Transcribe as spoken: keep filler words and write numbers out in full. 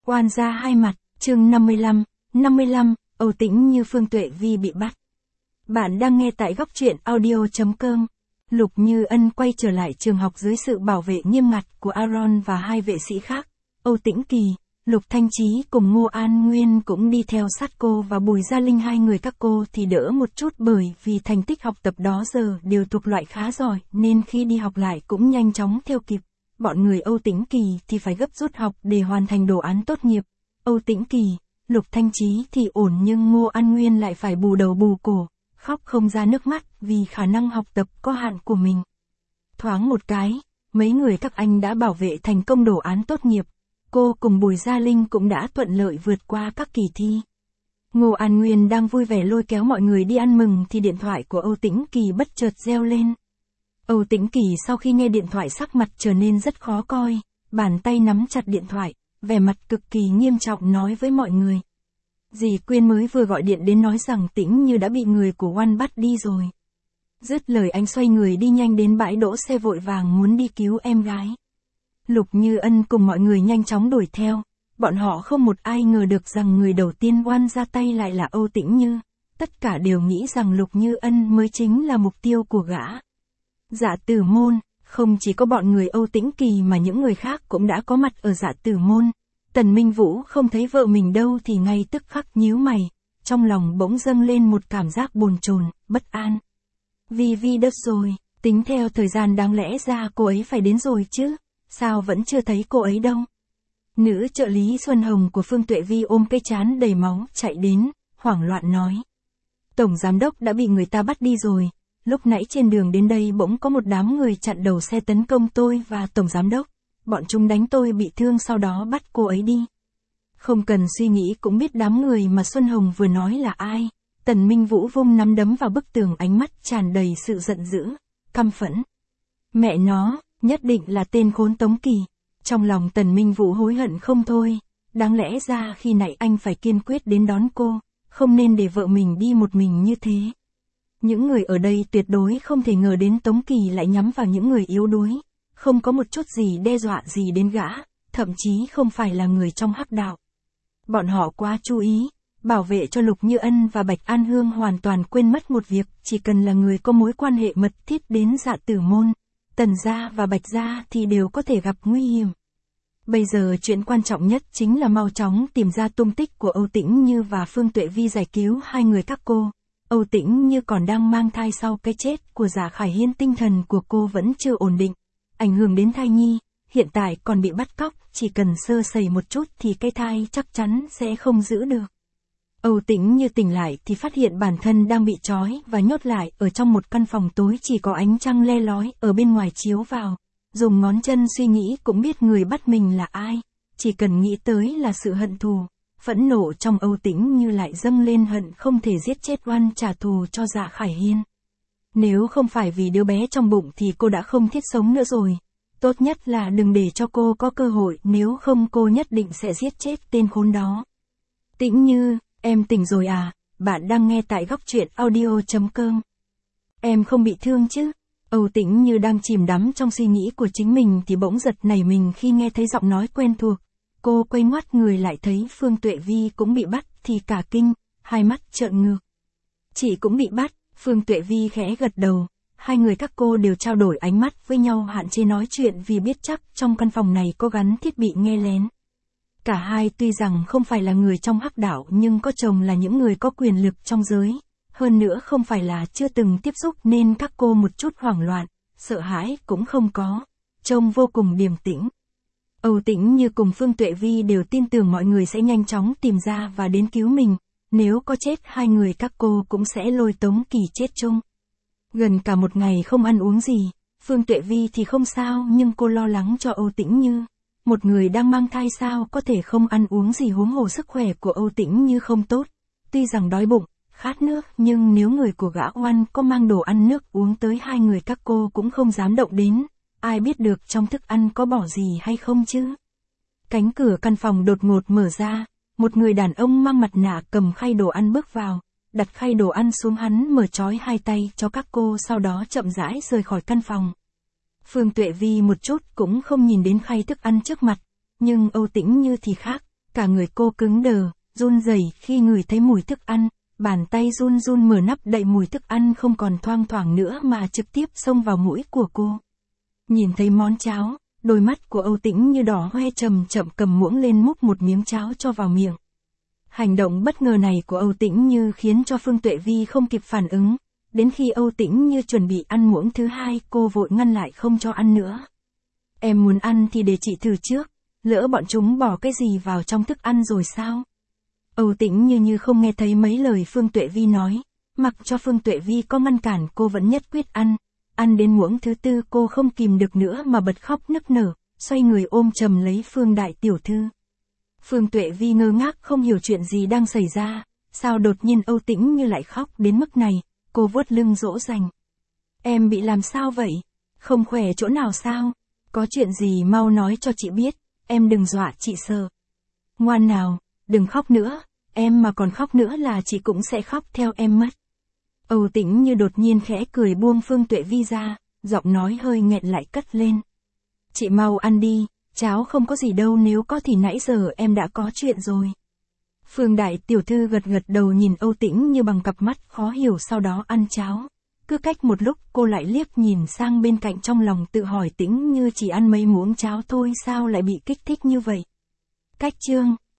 Oan gia hai mặt, chương năm mươi lăm, năm mươi lăm, Âu Tĩnh Như Phương Tuệ Vi bị bắt. Bạn đang nghe tại góc truyện audio chấm com. Lục Như Ân quay trở lại trường học dưới sự bảo vệ nghiêm ngặt của Aaron và hai vệ sĩ khác. Âu Tĩnh Kỳ, Lục Thanh Chí cùng Ngô An Nguyên cũng đi theo sát cô, và Bùi Gia Linh, hai người các cô thì đỡ một chút bởi vì thành tích học tập đó giờ đều thuộc loại khá giỏi, nên khi đi học lại cũng nhanh chóng theo kịp. Bọn người Âu Tĩnh Kỳ thì phải gấp rút học để hoàn thành đồ án tốt nghiệp. Âu Tĩnh Kỳ, Lục Thanh Chí thì ổn, nhưng Ngô An Nguyên lại phải bù đầu bù cổ, khóc không ra nước mắt vì khả năng học tập có hạn của mình. Thoáng một cái, mấy người các anh đã bảo vệ thành công đồ án tốt nghiệp. Cô cùng Bùi Gia Linh cũng đã thuận lợi vượt qua các kỳ thi. Ngô An Nguyên đang vui vẻ lôi kéo mọi người đi ăn mừng thì điện thoại của Âu Tĩnh Kỳ bất chợt reo lên. Âu Tĩnh Kỳ sau khi nghe điện thoại sắc mặt trở nên rất khó coi, bàn tay nắm chặt điện thoại, vẻ mặt cực kỳ nghiêm trọng nói với mọi người. Dì Quyên mới vừa gọi điện đến nói rằng Tĩnh Như đã bị người của Oan bắt đi rồi. Dứt lời anh xoay người đi nhanh đến bãi đỗ xe, vội vàng muốn đi cứu em gái. Lục Như Ân cùng mọi người nhanh chóng đuổi theo, bọn họ không một ai ngờ được rằng người đầu tiên Oan ra tay lại là Âu Tĩnh Như, tất cả đều nghĩ rằng Lục Như Ân mới chính là mục tiêu của gã. Dạ Tử Môn, không chỉ có bọn người Âu Tĩnh Kỳ mà những người khác cũng đã có mặt ở Dạ Tử Môn. Tần Minh Vũ không thấy vợ mình đâu thì ngay tức khắc nhíu mày, trong lòng bỗng dâng lên một cảm giác bồn chồn, bất an. Vi Vi đất rồi, tính theo thời gian đáng lẽ ra cô ấy phải đến rồi chứ, sao vẫn chưa thấy cô ấy đâu. Nữ trợ lý Xuân Hồng của Phương Tuệ Vi ôm cái trán đầy máu chạy đến, hoảng loạn nói. Tổng giám đốc đã bị người ta bắt đi rồi, lúc nãy trên đường đến đây bỗng có một đám người chặn đầu xe tấn công tôi và tổng giám đốc. Bọn chúng đánh tôi bị thương, sau đó bắt cô ấy đi. Không cần suy nghĩ cũng biết đám người mà Xuân Hồng vừa nói là ai. Tần Minh Vũ vung nắm đấm vào bức tường, ánh mắt tràn đầy sự giận dữ, căm phẫn. Mẹ nó, nhất định là tên khốn Tống Kỳ. Trong lòng Tần Minh Vũ hối hận không thôi. Đáng lẽ ra khi nãy anh phải kiên quyết đến đón cô, không nên để vợ mình đi một mình như thế. Những người ở đây tuyệt đối không thể ngờ đến Tống Kỳ lại nhắm vào những người yếu đuối. Không có một chút gì đe dọa gì đến gã, thậm chí không phải là người trong hắc đạo. Bọn họ quá chú ý, bảo vệ cho Lục Như Ân và Bạch An Hương, hoàn toàn quên mất một việc, chỉ cần là người có mối quan hệ mật thiết đến Dạ Tử Môn, Tần gia và Bạch gia thì đều có thể gặp nguy hiểm. Bây giờ chuyện quan trọng nhất chính là mau chóng tìm ra tung tích của Âu Tĩnh Như và Phương Tuệ Vi, giải cứu hai người các cô. Âu Tĩnh Như còn đang mang thai, sau cái chết của Dạ Khải Hiên tinh thần của cô vẫn chưa ổn định, ảnh hưởng đến thai nhi, hiện tại còn bị bắt cóc, chỉ cần sơ sẩy một chút thì cái thai chắc chắn sẽ không giữ được. Âu Tĩnh Như tỉnh lại thì phát hiện bản thân đang bị trói và nhốt lại ở trong một căn phòng tối, chỉ có ánh trăng le lói ở bên ngoài chiếu vào. Dùng ngón chân suy nghĩ cũng biết người bắt mình là ai, chỉ cần nghĩ tới là sự hận thù, phẫn nộ trong Âu Tĩnh Như lại dâng lên, hận không thể giết chết Oan trả thù cho Dạ Khải Hiên. Nếu không phải vì đứa bé trong bụng thì cô đã không thiết sống nữa rồi. Tốt nhất là đừng để cho cô có cơ hội, nếu không cô nhất định sẽ giết chết tên khốn đó. Tĩnh Như, em tỉnh rồi à? Bạn đang nghe tại góc truyện audio chấm com. Em không bị thương chứ? Âu Tĩnh Như đang chìm đắm trong suy nghĩ của chính mình thì bỗng giật nảy mình khi nghe thấy giọng nói quen thuộc. Cô quay ngoắt người lại thấy Phương Tuệ Vi cũng bị bắt thì cả kinh, hai mắt trợn ngược. Chị cũng bị bắt. Phương Tuệ Vi khẽ gật đầu, hai người các cô đều trao đổi ánh mắt với nhau, hạn chế nói chuyện vì biết chắc trong căn phòng này có gắn thiết bị nghe lén. Cả hai tuy rằng không phải là người trong hắc đạo nhưng có chồng là những người có quyền lực trong giới, hơn nữa không phải là chưa từng tiếp xúc nên các cô một chút hoảng loạn, sợ hãi cũng không có, trông vô cùng điềm tĩnh. Âu Tĩnh Như cùng Phương Tuệ Vi đều tin tưởng mọi người sẽ nhanh chóng tìm ra và đến cứu mình. Nếu có chết hai người các cô cũng sẽ lôi Tống Kỳ chết chung. Gần cả một ngày không ăn uống gì, Phương Tuệ Vi thì không sao, nhưng cô lo lắng cho Âu Tĩnh Như. Một người đang mang thai sao có thể không ăn uống gì, huống hồ sức khỏe của Âu Tĩnh Như không tốt. Tuy rằng đói bụng, khát nước, nhưng nếu người của gã Oan có mang đồ ăn nước uống tới, hai người các cô cũng không dám động đến. Ai biết được trong thức ăn có bỏ gì hay không chứ? Cánh cửa căn phòng đột ngột mở ra. Một người đàn ông mang mặt nạ cầm khay đồ ăn bước vào, đặt khay đồ ăn xuống, hắn mở trói hai tay cho các cô, sau đó chậm rãi rời khỏi căn phòng. Phương Tuệ Vi một chút cũng không nhìn đến khay thức ăn trước mặt, nhưng Âu Tĩnh Như thì khác, Cả người cô cứng đờ, run rẩy khi ngửi thấy mùi thức ăn, bàn tay run run mở nắp đậy mùi thức ăn không còn thoang thoảng nữa mà trực tiếp xông vào mũi của cô. Nhìn thấy món cháo, đôi mắt của Âu Tĩnh Như đỏ hoe chậm chậm cầm muỗng lên múc một miếng cháo cho vào miệng. Hành động bất ngờ này của Âu Tĩnh Như khiến cho Phương Tuệ Vi không kịp phản ứng, đến khi Âu Tĩnh Như chuẩn bị ăn muỗng thứ hai cô vội ngăn lại không cho ăn nữa. Em muốn ăn thì để chị thử trước, lỡ bọn chúng bỏ cái gì vào trong thức ăn rồi sao? Âu Tĩnh Như như không nghe thấy mấy lời Phương Tuệ Vi nói, mặc cho Phương Tuệ Vi có ngăn cản cô vẫn nhất quyết ăn, ăn đến muỗng thứ tư cô không kìm được nữa mà bật khóc nức nở, xoay người ôm chầm lấy Phương đại tiểu thư. Phương Tuệ Vi ngơ ngác không hiểu chuyện gì đang xảy ra, sao đột nhiên Âu Tĩnh Như lại khóc đến mức này, cô vuốt lưng dỗ dành. Em bị làm sao vậy? Không khỏe chỗ nào sao? Có chuyện gì mau nói cho chị biết, em đừng dọa chị sợ. Ngoan nào, đừng khóc nữa, em mà còn khóc nữa là chị cũng sẽ khóc theo em mất. Âu Tĩnh Như đột nhiên khẽ cười buông Phương Tuệ Vi ra, giọng nói hơi nghẹn lại cất lên. Chị mau ăn đi, cháo không có gì đâu, nếu có thì nãy giờ em đã có chuyện rồi. Phương đại tiểu thư gật gật đầu nhìn Âu Tĩnh Như bằng cặp mắt khó hiểu, sau đó ăn cháo. Cứ cách một lúc cô lại liếc nhìn sang bên cạnh trong lòng tự hỏi Tĩnh Như chỉ ăn mấy muỗng cháo thôi sao lại bị kích thích như vậy. Cách chương